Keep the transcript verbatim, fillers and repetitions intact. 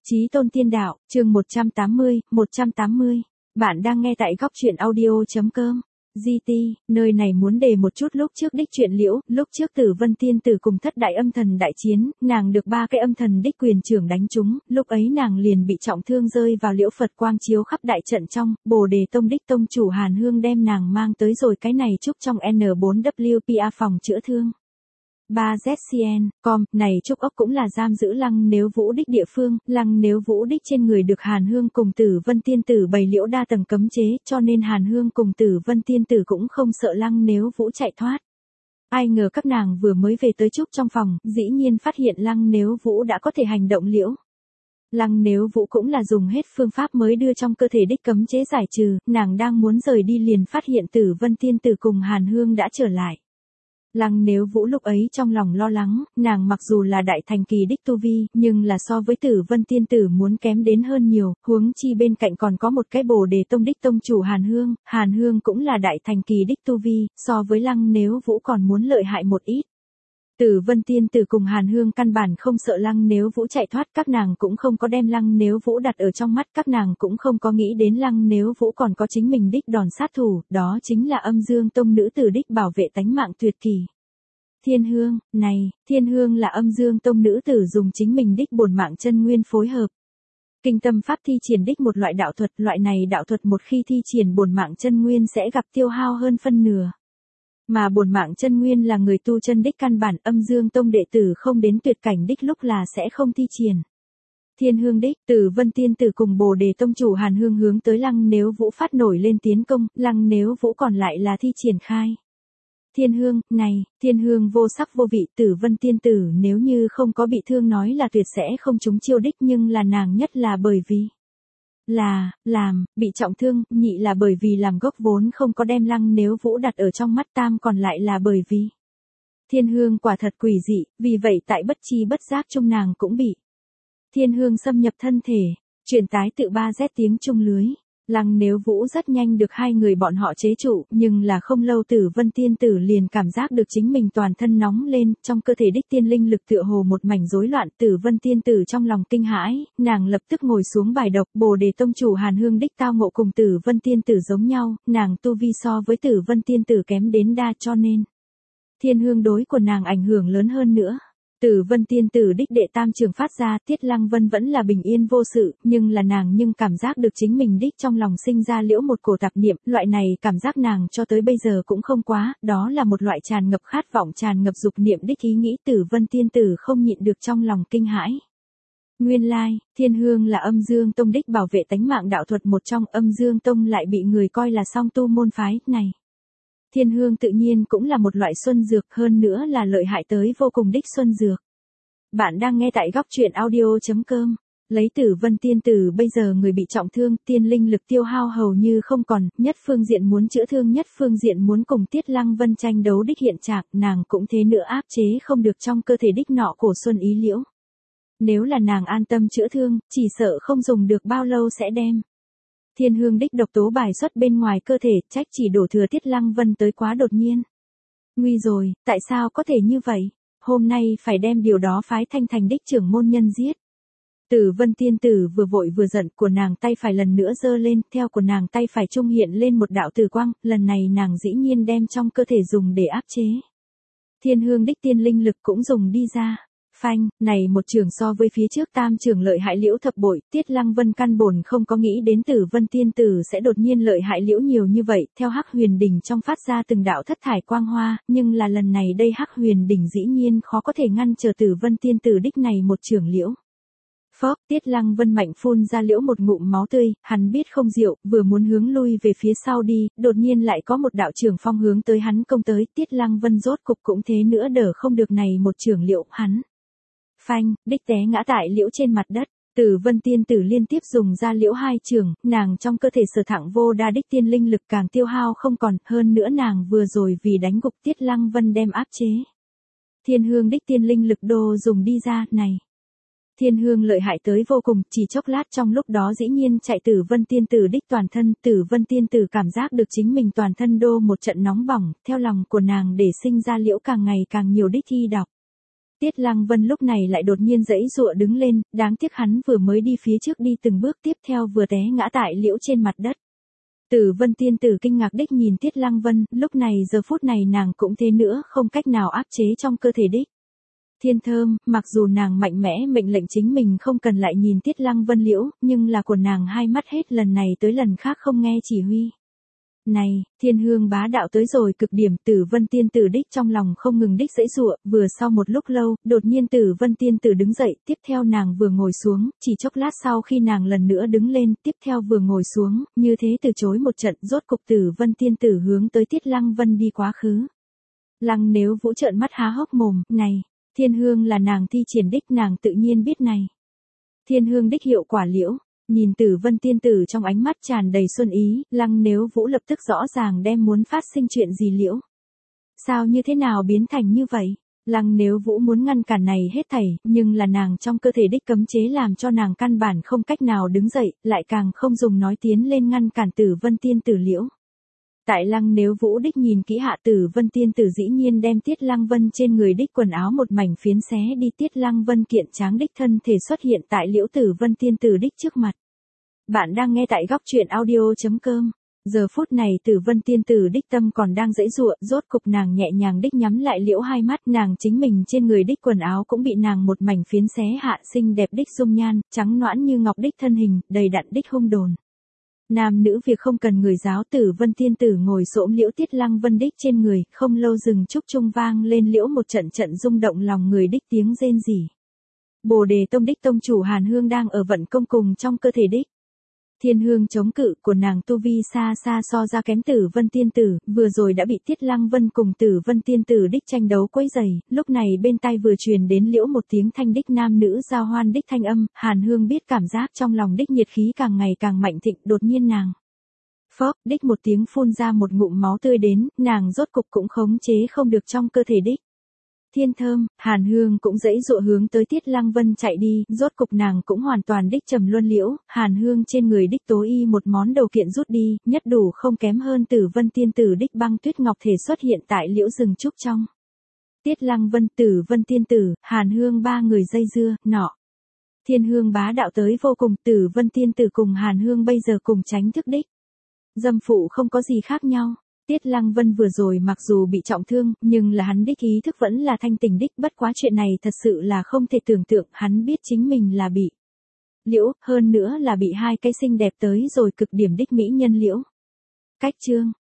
Chí tôn tiên đạo, chương một trăm tám mươi, một trăm tám mươi. Bạn đang nghe tại góc truyện audio.com. giê tê, nơi này muốn đề một chút lúc trước đích truyện liễu, lúc trước Tử Vân Tiên Tử cùng thất đại âm thần đại chiến, nàng được ba cái âm thần đích quyền trưởng đánh trúng, lúc ấy nàng liền bị trọng thương rơi vào liễu Phật quang chiếu khắp đại trận trong, Bồ Đề Tông đích tông chủ Hàn Hương đem nàng mang tới rồi cái này trúc trong N bốn W P A phòng chữa thương. ba Z C N, com, này trúc ốc cũng là giam giữ Lăng Nếu Vũ đích địa phương, Lăng Nếu Vũ đích trên người được Hàn Hương cùng Tử Vân Tiên Tử bày liễu đa tầng cấm chế, cho nên Hàn Hương cùng Tử Vân Tiên Tử cũng không sợ Lăng Nếu Vũ chạy thoát. Ai ngờ các nàng vừa mới về tới trúc trong phòng, dĩ nhiên phát hiện Lăng Nếu Vũ đã có thể hành động liễu. Lăng Nếu Vũ cũng là dùng hết phương pháp mới đưa trong cơ thể đích cấm chế giải trừ, nàng đang muốn rời đi liền phát hiện Tử Vân Tiên Tử cùng Hàn Hương đã trở lại. Lăng Nếu Vũ lúc ấy trong lòng lo lắng, nàng mặc dù là đại thành kỳ đích tu vi, nhưng là so với Tử Vân Tiên Tử muốn kém đến hơn nhiều, huống chi bên cạnh còn có một cái Bồ Đề Tông đích tông chủ Hàn Hương, Hàn Hương cũng là đại thành kỳ đích tu vi, so với Lăng Nếu Vũ còn muốn lợi hại một ít. Tử Vân Tiên Tử cùng Hàn Hương căn bản không sợ Lăng Nếu Vũ chạy thoát, các nàng cũng không có đem Lăng Nếu Vũ đặt ở trong mắt, các nàng cũng không có nghĩ đến Lăng Nếu Vũ còn có chính mình đích đòn sát thủ, đó chính là Âm Dương Tông nữ tử đích bảo vệ tánh mạng tuyệt kỳ. Thiên Hương, này, Thiên Hương là Âm Dương Tông nữ tử dùng chính mình đích bổn mạng chân nguyên phối hợp. Kinh tâm pháp thi triển đích một loại đạo thuật, loại này đạo thuật một khi thi triển bổn mạng chân nguyên sẽ gặp tiêu hao hơn phân nửa. Mà bổn mạng chân nguyên là người tu chân đích căn bản, Âm Dương Tông đệ tử không đến tuyệt cảnh đích lúc là sẽ không thi triển. Thiên Hương đích, Tử Vân Tiên Tử cùng Bồ Đề Tông chủ Hàn Hương hướng tới Lăng Nếu Vũ phát nổi lên tiến công, Lăng Nếu Vũ còn lại là thi triển khai. Thiên Hương, này, Thiên Hương vô sắc vô vị, Tử Vân Tiên Tử nếu như không có bị thương nói là tuyệt sẽ không trúng chiêu đích, nhưng là nàng nhất là bởi vì là, làm, bị trọng thương, nhị là bởi vì làm gốc vốn không có đem Lăng Nếu Vũ đặt ở trong mắt, tam còn lại là bởi vì Thiên Hương quả thật quỷ dị, vì vậy tại bất chi bất giác chung nàng cũng bị Thiên Hương xâm nhập thân thể, truyền tái tự ba Z tiếng chung lưới. Lăng Nếu Vũ rất nhanh được hai người bọn họ chế trụ, nhưng là không lâu Tử Vân Tiên Tử liền cảm giác được chính mình toàn thân nóng lên, trong cơ thể đích tiên linh lực tựa hồ một mảnh rối loạn. Tử Vân Tiên Tử trong lòng kinh hãi, nàng lập tức ngồi xuống bài độc. Bồ Đề Tông chủ Hàn Hương đích tao ngộ cùng Tử Vân Tiên Tử giống nhau, nàng tu vi so với Tử Vân Tiên Tử kém đến đa, cho nên Thiên Hương đối của nàng ảnh hưởng lớn hơn nữa. Tử Vân Tiên Tử đích đệ tam trường phát ra, Tiết Lăng Vân vẫn là bình yên vô sự, nhưng là nàng nhưng cảm giác được chính mình đích trong lòng sinh ra liễu một cổ tạp niệm, loại này cảm giác nàng cho tới bây giờ cũng không quá, đó là một loại tràn ngập khát vọng, tràn ngập dục niệm đích ý nghĩ. Tử Vân Tiên Tử không nhịn được trong lòng kinh hãi. Nguyên lai, Thiên Hương là Âm Dương Tông đích bảo vệ tánh mạng đạo thuật một trong, Âm Dương Tông lại bị người coi là song tu môn phái, này. Thiên Hương tự nhiên cũng là một loại xuân dược, hơn nữa là lợi hại tới vô cùng đích xuân dược. Bạn đang nghe tại góc truyện audio.com. Lấy Tử Vân Tiên Tử bây giờ người bị trọng thương, tiên linh lực tiêu hao hầu như không còn, nhất phương diện muốn chữa thương, nhất phương diện muốn cùng Tiết Lăng Vân tranh đấu đích hiện trạng, nàng cũng thế nữa áp chế không được trong cơ thể đích nọ cổ xuân ý liễu. Nếu là nàng an tâm chữa thương, chỉ sợ không dùng được bao lâu sẽ đem Thiên Hương đích độc tố bài xuất bên ngoài cơ thể, trách chỉ đổ thừa Tiết Lăng Vân tới quá đột nhiên. Nguy rồi, tại sao có thể như vậy? Hôm nay phải đem điều đó phái Thanh Thành đích trưởng môn nhân giết. Tử Vân Tiên Tử vừa vội vừa giận, của nàng tay phải lần nữa giơ lên, theo của nàng tay phải trung hiện lên một đạo tử quang, lần này nàng dĩ nhiên đem trong cơ thể dùng để áp chế Thiên Hương đích tiên linh lực cũng dùng đi ra. Phanh, này một trường so với phía trước tam trường lợi hại liễu thập bội, Tiết Lăng Vân căn bổn không có nghĩ đến Tử Vân Tiên Tử sẽ đột nhiên lợi hại liễu nhiều như vậy, theo Hắc Huyền Đỉnh trong phát ra từng đạo thất thải quang hoa, nhưng là lần này đây Hắc Huyền Đỉnh dĩ nhiên khó có thể ngăn trở Tử Vân Tiên Tử đích này một trường liễu. Phốc, Tiết Lăng Vân mạnh phun ra liễu một ngụm máu tươi, hắn biết không diệu, vừa muốn hướng lui về phía sau đi, đột nhiên lại có một đạo trường phong hướng tới hắn công tới, Tiết Lăng Vân rốt cục cũng thế nữa đỡ không được này một trường liễu, hắn phanh, đích té ngã tại liễu trên mặt đất. Tử Vân Tiên Tử liên tiếp dùng ra liễu hai trường, nàng trong cơ thể sở thẳng vô đa đích tiên linh lực càng tiêu hao không còn, hơn nữa nàng vừa rồi vì đánh gục Tiết Lăng Vân đem áp chế Thiên Hương đích tiên linh lực đô dùng đi ra, này. Thiên Hương lợi hại tới vô cùng, chỉ chốc lát trong lúc đó dĩ nhiên chạy Tử Vân Tiên Tử đích toàn thân, Tử Vân Tiên Tử cảm giác được chính mình toàn thân đô một trận nóng bỏng, theo lòng của nàng để sinh ra liễu càng ngày càng nhiều đích thi đọc. Tiết Lăng Vân lúc này lại đột nhiên giãy giụa đứng lên, đáng tiếc hắn vừa mới đi phía trước đi từng bước tiếp theo vừa té ngã tại liễu trên mặt đất. Tử Vân tiên tử kinh ngạc đích nhìn Tiết Lăng Vân, lúc này giờ phút này nàng cũng thế nữa không cách nào áp chế trong cơ thể đích. Thiên Thơm, mặc dù nàng mạnh mẽ mệnh lệnh chính mình không cần lại nhìn Tiết Lăng Vân liễu, nhưng là của nàng hai mắt hết lần này tới lần khác không nghe chỉ huy. Này, thiên hương bá đạo tới rồi cực điểm, Tử Vân tiên tử đích trong lòng không ngừng đích giãy giụa, vừa sau một lúc lâu, đột nhiên Tử Vân tiên tử đứng dậy, tiếp theo nàng vừa ngồi xuống, chỉ chốc lát sau khi nàng lần nữa đứng lên, tiếp theo vừa ngồi xuống, như thế từ chối một trận, rốt cục Tử Vân tiên tử hướng tới Tiết Lăng Vân đi quá khứ. Lăng Nếu Vũ trợn mắt há hốc mồm, này, thiên hương là nàng thi triển đích, nàng tự nhiên biết này. Thiên hương đích hiệu quả liễu. Nhìn Tử Vân tiên tử trong ánh mắt tràn đầy xuân ý, Lăng Nếu Vũ lập tức rõ ràng đem muốn phát sinh chuyện gì liễu. Sao như thế nào biến thành như vậy? Lăng Nếu Vũ muốn ngăn cản này hết thảy, nhưng là nàng trong cơ thể đích cấm chế làm cho nàng căn bản không cách nào đứng dậy, lại càng không dùng nói tiến lên ngăn cản Tử Vân tiên tử liễu. Tại Lăng Nếu Vũ đích nhìn kỹ hạ, Tử Vân tiên tử dĩ nhiên đem Tiết Lăng Vân trên người đích quần áo một mảnh phiến xé đi, Tiết Lăng Vân kiện tráng đích thân thể xuất hiện tại liễu Tử Vân tiên tử đích trước mặt. Bạn đang nghe tại góc truyện audio chấm com. Giờ phút này Tử Vân tiên tử đích tâm còn đang giãy giụa, rốt cục nàng nhẹ nhàng đích nhắm lại liễu hai mắt, nàng chính mình trên người đích quần áo cũng bị nàng một mảnh phiến xé hạ, xinh đẹp đích dung nhan, trắng nõn như ngọc đích thân hình, đầy đặn đích hung đồn. Nam nữ việc không cần người giáo, Tử Vân tiên tử ngồi xổm liễu Tiết Lăng Vân đích trên người, không lâu rừng trúc trung vang lên liễu một trận trận rung động lòng người đích tiếng rên rỉ. Bồ Đề Tông đích tông chủ Hàn Hương đang ở vận công cùng trong cơ thể đích. Thiên hương chống cự của nàng tu vi xa xa so ra kém Tử Vân tiên tử, vừa rồi đã bị Tiết Lăng Vân cùng Tử Vân tiên tử đích tranh đấu quấy rầy, lúc này bên tai vừa truyền đến liễu một tiếng thanh đích nam nữ giao hoan đích thanh âm, Hàn Hương biết cảm giác trong lòng đích nhiệt khí càng ngày càng mạnh thịnh, đột nhiên nàng phốc đích một tiếng phun ra một ngụm máu tươi đến, nàng rốt cục cũng khống chế không được trong cơ thể đích. Thiên Thơm, Hàn Hương cũng giãy giụa hướng tới Tiết Lăng Vân chạy đi, rốt cục nàng cũng hoàn toàn đích trầm luân liễu, Hàn Hương trên người đích tố y một món đầu kiện rút đi, nhất đủ không kém hơn Tử Vân tiên tử đích băng tuyết ngọc thể xuất hiện tại liễu rừng trúc trong. Tiết Lăng Vân, Tử Vân tiên tử, Hàn Hương ba người dây dưa, nọ. Thiên hương bá đạo tới vô cùng, Tử Vân tiên tử cùng Hàn Hương bây giờ cùng tránh thức đích. Dâm phụ không có gì khác nhau. Tiết Lăng Vân vừa rồi mặc dù bị trọng thương, nhưng là hắn đích ý thức vẫn là thanh tỉnh đích, bất quá chuyện này thật sự là không thể tưởng tượng, hắn biết chính mình là bị liễu, hơn nữa là bị hai cái xinh đẹp tới rồi cực điểm đích mỹ nhân liễu. Cách chương